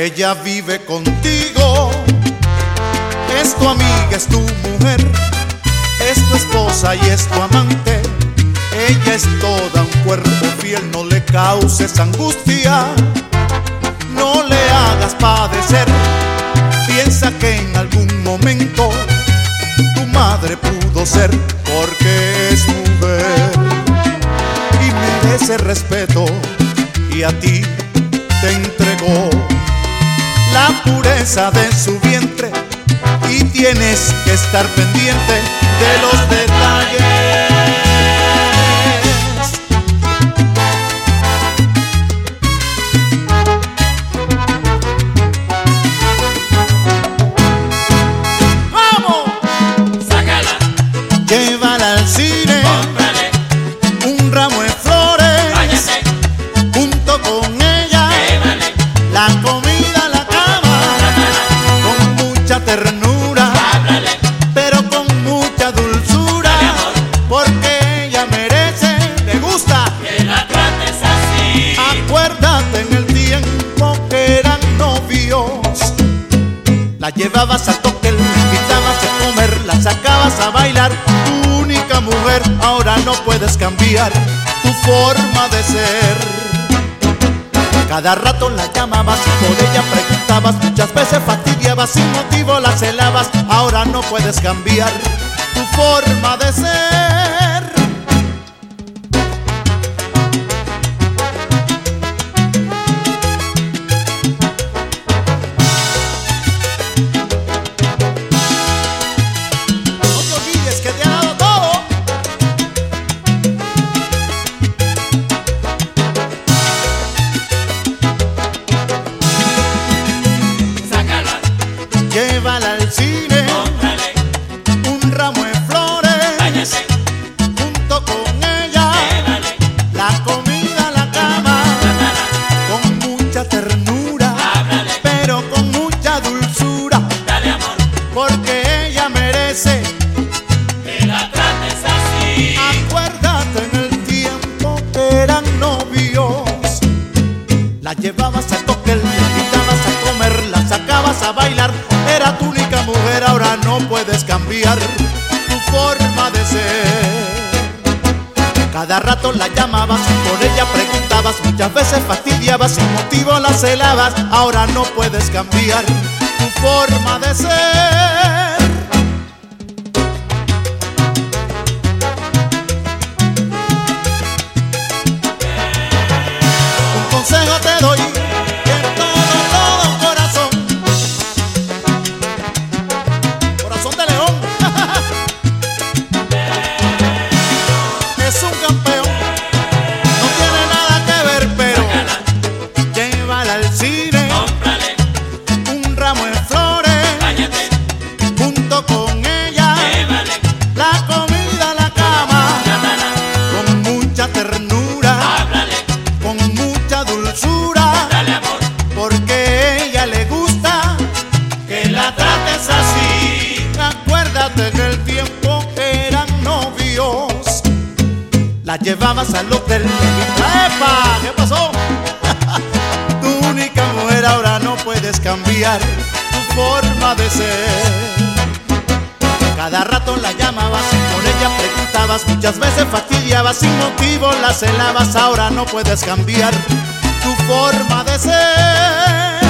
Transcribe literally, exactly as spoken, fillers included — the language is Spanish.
Ella vive contigo, es tu amiga, es tu mujer, es tu esposa y es tu amante. Ella es toda un cuerpo fiel, no le causes angustia, no le hagas padecer. Piensa que en algún momento tu madre pudo ser, porque es mujer y merece respeto, y a ti te entregó la pureza de su vientre, y tienes que estar pendiente de los detalles. Llévala al cine, cómprale un ramo de flores, váyase junto con ella, llévale la comida a la cama, trámala con mucha ternura, háblale pero con mucha dulzura, dale amor, porque ella merece, le gusta que la trates así. Acuérdate en el tiempo que eran novios, la llevabas al toque, la invitabas a comer, la sacabas a bailar. Mujer, ahora no puedes cambiar tu forma de ser. Cada rato la llamabas y por ella preguntabas, muchas veces fastidiabas, sin motivo la celabas. Ahora no puedes cambiar tu forma de ser. Llévala al cine, cómprale un ramo de flores, váyase junto con ella, llévale la comida a la cama, trámala con mucha ternura, háblale pero con mucha dulzura, dale amor, porque ella merece que la trates así. Acuérdate en el tiempo que eran novios, la llevabas al toque, la invitabas a comer, la sacabas a bailar. Era tu única mujer, ahora no puedes cambiar tu forma de ser. Cada rato la llamabas y por ella preguntabas, muchas veces fastidiabas, sin motivo la celabas. Ahora no puedes cambiar tu forma de ser. Un consejo te doy, es un campeón, no tiene nada que ver, pero llévala al cine, cómprale un ramo de flores, váyate junto con ella, llévale la comida a la cama, trámala con mucha ternura, háblale con mucha dulzura, dale amor, porque a ella le gusta que la trates así. Acuérdate que el tiempo que eran novios, la llevabas al hotel. ¡Epa! ¿Qué pasó? Tu única mujer, ahora no puedes cambiar tu forma de ser. Cada rato la llamabas y por ella preguntabas, muchas veces fastidiabas, sin motivo la celabas. Ahora no puedes cambiar tu forma de ser.